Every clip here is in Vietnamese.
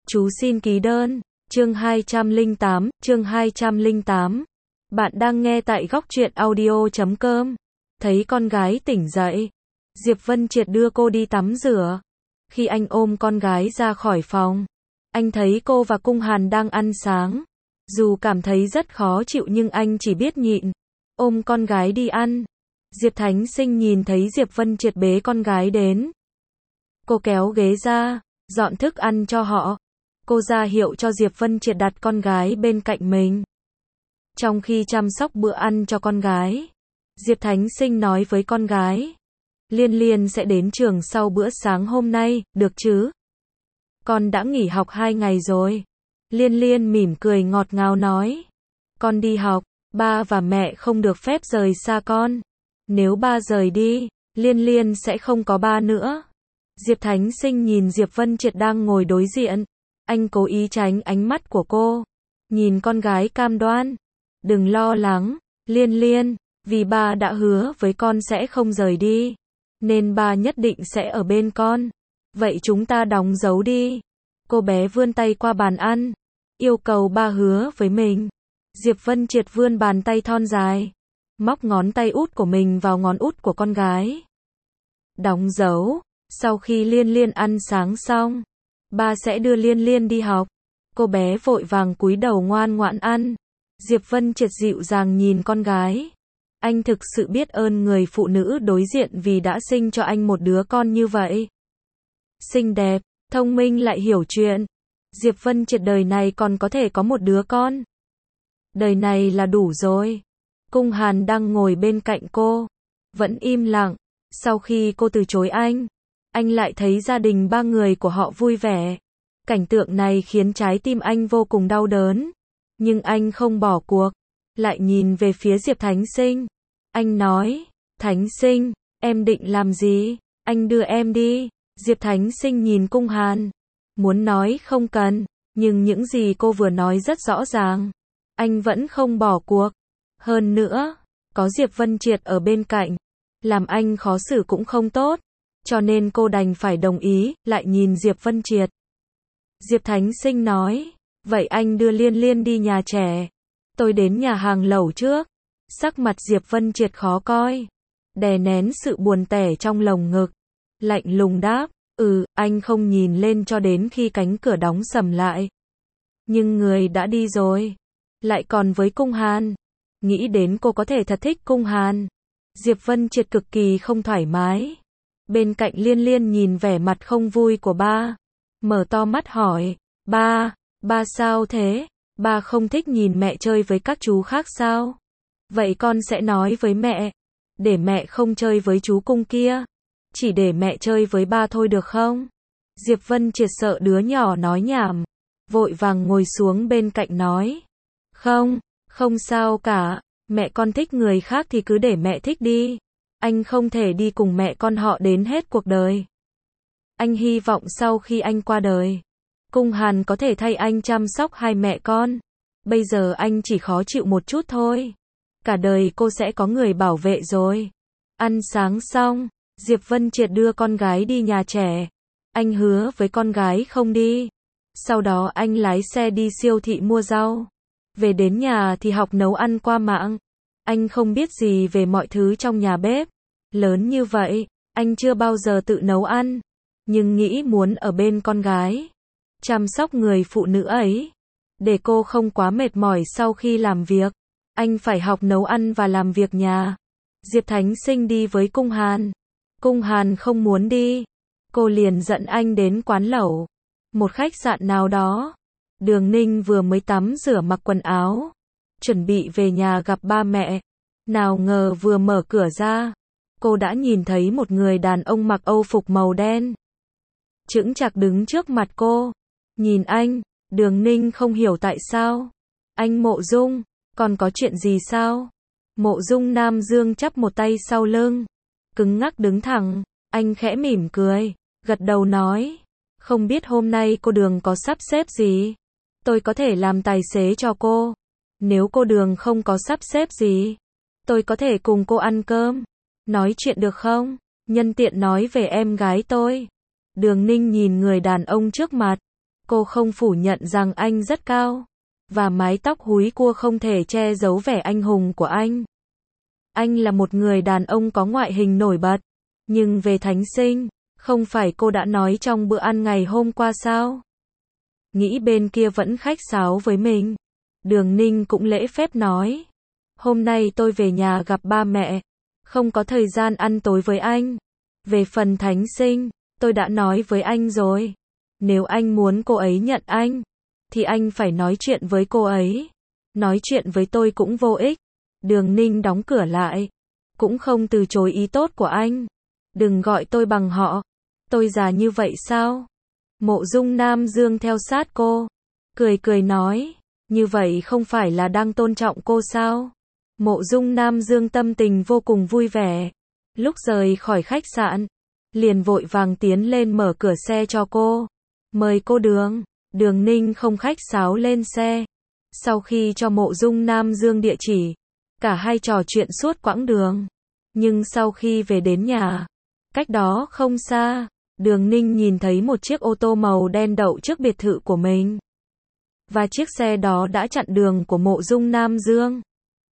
Chú xin ký đơn. Chương 208. Bạn đang nghe tại góc truyện audio.com. Thấy con gái tỉnh dậy, Diệp Vân Triệt đưa cô đi tắm rửa. Khi anh ôm con gái ra khỏi phòng, anh thấy cô và Cung Hàn đang ăn sáng. Dù cảm thấy rất khó chịu nhưng anh chỉ biết nhịn, ôm con gái đi ăn. Diệp Thánh Sinh nhìn thấy Diệp Vân Triệt bế con gái đến. Cô kéo ghế ra, dọn thức ăn cho họ. Cô ra hiệu cho Diệp Vân Triệt đặt con gái bên cạnh mình. Trong khi chăm sóc bữa ăn cho con gái, Diệp Thánh Sinh nói với con gái, Liên Liên sẽ đến trường sau bữa sáng hôm nay, được chứ? Con đã nghỉ học 2 ngày rồi. Liên Liên mỉm cười ngọt ngào nói, con đi học, ba và mẹ không được phép rời xa con. Nếu ba rời đi, Liên Liên sẽ không có ba nữa. Diệp Thánh Sinh nhìn Diệp Vân Triệt đang ngồi đối diện. Anh cố ý tránh ánh mắt của cô. Nhìn con gái cam đoan. Đừng lo lắng, Liên Liên, vì ba đã hứa với con sẽ không rời đi. Nên ba nhất định sẽ ở bên con. Vậy chúng ta đóng dấu đi. Cô bé vươn tay qua bàn ăn. Yêu cầu ba hứa với mình. Diệp Vân Triệt vươn bàn tay thon dài. Móc ngón tay út của mình vào ngón út của con gái. Đóng dấu. Sau khi Liên Liên ăn sáng xong, ba sẽ đưa Liên Liên đi học. Cô bé vội vàng cúi đầu ngoan ngoãn ăn. Diệp Vân Triệt dịu dàng nhìn con gái. Anh thực sự biết ơn người phụ nữ đối diện vì đã sinh cho anh một đứa con như vậy. Xinh đẹp, thông minh lại hiểu chuyện. Diệp Vân Triệt đời này còn có thể có một đứa con. Đời này là đủ rồi. Cung Hàn đang ngồi bên cạnh cô, vẫn im lặng. Sau khi cô từ chối anh lại thấy gia đình ba người của họ vui vẻ. Cảnh tượng này khiến trái tim anh vô cùng đau đớn. Nhưng anh không bỏ cuộc, lại nhìn về phía Diệp Thánh Sinh. Anh nói, Thánh Sinh, em định làm gì? Anh đưa em đi. Diệp Thánh Sinh nhìn Cung Hàn, muốn nói không cần, nhưng những gì cô vừa nói rất rõ ràng. Anh vẫn không bỏ cuộc. Hơn nữa, có Diệp Vân Triệt ở bên cạnh, làm anh khó xử cũng không tốt. Cho nên cô đành phải đồng ý, lại nhìn Diệp Vân Triệt. Diệp Thánh Sinh nói, vậy anh đưa Liên Liên đi nhà trẻ. Tôi đến nhà hàng lẩu trước. Sắc mặt Diệp Vân Triệt khó coi, đè nén sự buồn tẻ trong lồng ngực. Lạnh lùng đáp, anh không nhìn lên cho đến khi cánh cửa đóng sầm lại. Nhưng người đã đi rồi. Lại còn với Cung Hàn. Nghĩ đến cô có thể thật thích Cung Hàn. Diệp Vân Triệt cực kỳ không thoải mái. Bên cạnh Liên Liên nhìn vẻ mặt không vui của ba. Mở to mắt hỏi, ba sao thế? Ba không thích nhìn mẹ chơi với các chú khác sao? Vậy con sẽ nói với mẹ. Để mẹ không chơi với chú Cung kia. Chỉ để mẹ chơi với ba thôi được không? Diệp Vân Triệt sợ đứa nhỏ nói nhảm. Vội vàng ngồi xuống bên cạnh nói. Không sao cả. Mẹ con thích người khác thì cứ để mẹ thích đi. Anh không thể đi cùng mẹ con họ đến hết cuộc đời. Anh hy vọng sau khi anh qua đời, Cung Hàn có thể thay anh chăm sóc hai mẹ con. Bây giờ anh chỉ khó chịu một chút thôi. Cả đời cô sẽ có người bảo vệ rồi. Ăn sáng xong, Diệp Vân Triệt đưa con gái đi nhà trẻ. Anh hứa với con gái không đi. Sau đó anh lái xe đi siêu thị mua rau. Về đến nhà thì học nấu ăn qua mạng. Anh không biết gì về mọi thứ trong nhà bếp. Lớn như vậy, anh chưa bao giờ tự nấu ăn. Nhưng nghĩ muốn ở bên con gái, chăm sóc người phụ nữ ấy, để cô không quá mệt mỏi sau khi làm việc. Anh phải học nấu ăn và làm việc nhà. Diệp Thánh Sinh đi với Cung Hàn. Cung Hàn không muốn đi. Cô liền dẫn anh đến quán lẩu, một khách sạn nào đó. Đường Ninh vừa mới tắm rửa mặc quần áo, chuẩn bị về nhà gặp ba mẹ. Nào ngờ vừa mở cửa ra, cô đã nhìn thấy một người đàn ông mặc âu phục màu đen. Chững chạc đứng trước mặt cô. Nhìn anh, Đường Ninh không hiểu tại sao. Anh Mộ Dung, còn có chuyện gì sao? Mộ Dung Nam Dương chắp một tay sau lưng, cứng ngắc đứng thẳng. Anh khẽ mỉm cười, gật đầu nói, không biết hôm nay cô Đường có sắp xếp gì? Tôi có thể làm tài xế cho cô. Nếu cô Đường không có sắp xếp gì, tôi có thể cùng cô ăn cơm, nói chuyện được không? Nhân tiện nói về em gái tôi. Đường Ninh nhìn người đàn ông trước mặt, Cô không phủ nhận rằng anh rất cao, và mái tóc húi cua không thể che giấu vẻ anh hùng của anh. Anh là một người đàn ông có ngoại hình nổi bật, nhưng về thánh sinh, không phải cô đã nói trong bữa ăn ngày hôm qua sao? Nghĩ bên kia vẫn khách sáo với mình, Đường Ninh cũng lễ phép nói. Hôm nay tôi về nhà gặp ba mẹ, không có thời gian ăn tối với anh. Về phần thánh sinh, tôi đã nói với anh rồi. Nếu anh muốn cô ấy nhận anh, thì anh phải nói chuyện với cô ấy. Nói chuyện với tôi cũng vô ích. Đường Ninh đóng cửa lại, cũng không từ chối ý tốt của anh. Đừng gọi tôi bằng họ. Tôi già như vậy sao? Mộ Dung Nam Dương theo sát cô, cười cười nói, như vậy không phải là đang tôn trọng cô sao? Mộ Dung Nam Dương tâm tình vô cùng vui vẻ. Lúc rời khỏi khách sạn, liền vội vàng tiến lên mở cửa xe cho cô. Mời cô Đường. Đường Ninh không khách sáo lên xe. Sau khi cho Mộ Dung Nam Dương địa chỉ, cả hai trò chuyện suốt quãng đường. Nhưng sau khi về đến nhà, cách đó không xa, Đường Ninh nhìn thấy một chiếc ô tô màu đen đậu trước biệt thự của mình. Và chiếc xe đó đã chặn đường của Mộ Dung Nam Dương.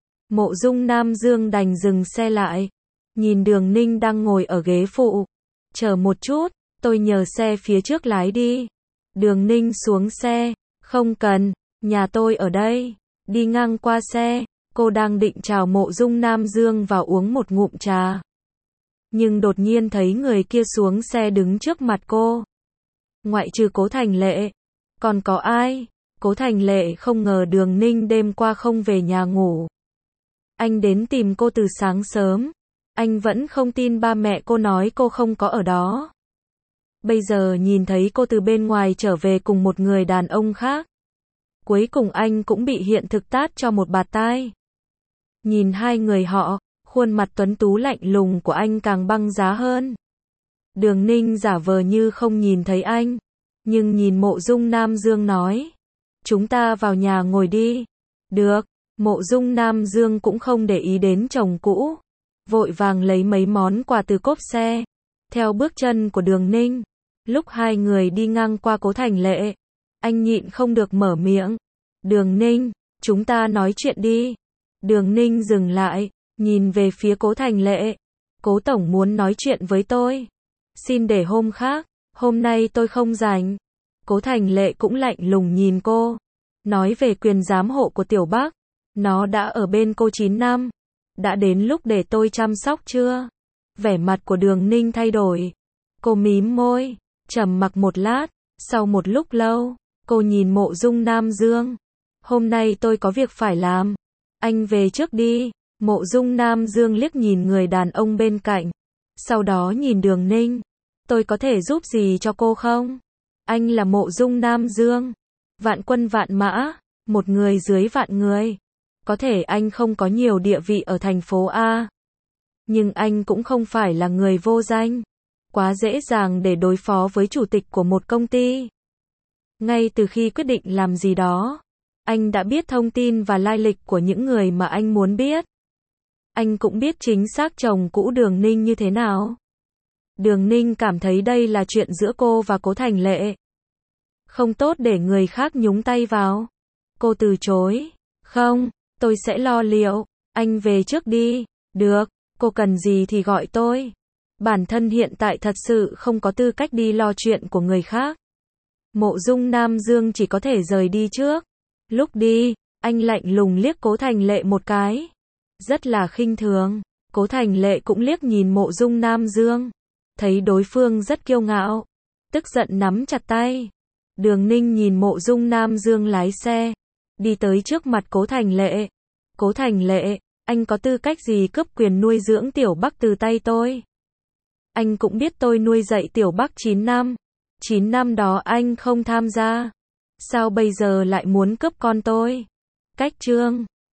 Mộ Dung Nam Dương đành dừng xe lại, nhìn Đường Ninh đang ngồi ở ghế phụ. Chờ một chút, tôi nhờ xe phía trước lái đi. Đường Ninh xuống xe, không cần, nhà tôi ở đây. Đi ngang qua xe, cô đang định chào Mộ Dung Nam Dương và uống một ngụm trà. Nhưng đột nhiên thấy người kia xuống xe đứng trước mặt cô. Ngoại trừ Cố Thành Lệ, còn có ai? Cố Thành Lệ không ngờ Đường Ninh đêm qua không về nhà ngủ. Anh đến tìm cô từ sáng sớm. Anh vẫn không tin ba mẹ cô nói cô không có ở đó. Bây giờ nhìn thấy cô từ bên ngoài trở về cùng một người đàn ông khác. Cuối cùng anh cũng bị hiện thực tát cho một bạt tai. Nhìn hai người họ, khuôn mặt tuấn tú lạnh lùng của anh càng băng giá hơn. Đường Ninh giả vờ như không nhìn thấy anh, nhưng nhìn Mộ Dung Nam Dương nói, chúng ta vào nhà ngồi đi. Được. Mộ Dung Nam Dương cũng không để ý đến chồng cũ, vội vàng lấy mấy món quà từ cốp xe, theo bước chân của Đường Ninh. Lúc hai người đi ngang qua Cố Thành Lệ, anh nhịn không được mở miệng. Đường Ninh, chúng ta nói chuyện đi. Đường Ninh dừng lại, nhìn về phía Cố Thành Lệ. Cố tổng muốn nói chuyện với tôi. Xin để hôm khác, hôm nay tôi không rảnh. Cố Thành Lệ cũng lạnh lùng nhìn cô. Nói về quyền giám hộ của Tiểu Bắc. Nó đã ở bên cô 9 năm. Đã đến lúc để tôi chăm sóc chưa? Vẻ mặt của Đường Ninh thay đổi. Cô mím môi, trầm mặc một lát. Sau một lúc lâu, cô nhìn Mộ Dung Nam Dương. Hôm nay tôi có việc phải làm. Anh về trước đi. Mộ Dung Nam Dương liếc nhìn người đàn ông bên cạnh. Sau đó nhìn Đường Ninh. Tôi có thể giúp gì cho cô không? Anh là Mộ Dung Nam Dương. Vạn quân vạn mã. Một người dưới vạn người. Có thể anh không có nhiều địa vị ở thành phố A. Nhưng anh cũng không phải là người vô danh. Quá dễ dàng để đối phó với chủ tịch của một công ty. Ngay từ khi quyết định làm gì đó, anh đã biết thông tin và lai lịch của những người mà anh muốn biết. Anh cũng biết chính xác chồng cũ Đường Ninh như thế nào. Đường Ninh cảm thấy đây là chuyện giữa cô và Cố Thành Lệ. Không tốt để người khác nhúng tay vào. Cô từ chối. Không, tôi sẽ lo liệu. Anh về trước đi. Được, cô cần gì thì gọi tôi. Bản thân hiện tại thật sự không có tư cách đi lo chuyện của người khác. Mộ Dung Nam Dương chỉ có thể rời đi trước. Lúc đi, anh lạnh lùng liếc Cố Thành Lệ một cái. Rất là khinh thường. Cố Thành Lệ cũng liếc nhìn Mộ Dung Nam Dương. Thấy đối phương rất kiêu ngạo. Tức giận nắm chặt tay. Đường Ninh nhìn Mộ Dung Nam Dương lái xe. Đi tới trước mặt Cố Thành Lệ. Cố Thành Lệ, anh có tư cách gì cướp quyền nuôi dưỡng Tiểu Bắc từ tay tôi? Anh cũng biết tôi nuôi dạy Tiểu Bắc 9 năm. 9 năm đó anh không tham gia. Sao bây giờ lại muốn cướp con tôi? Cách chương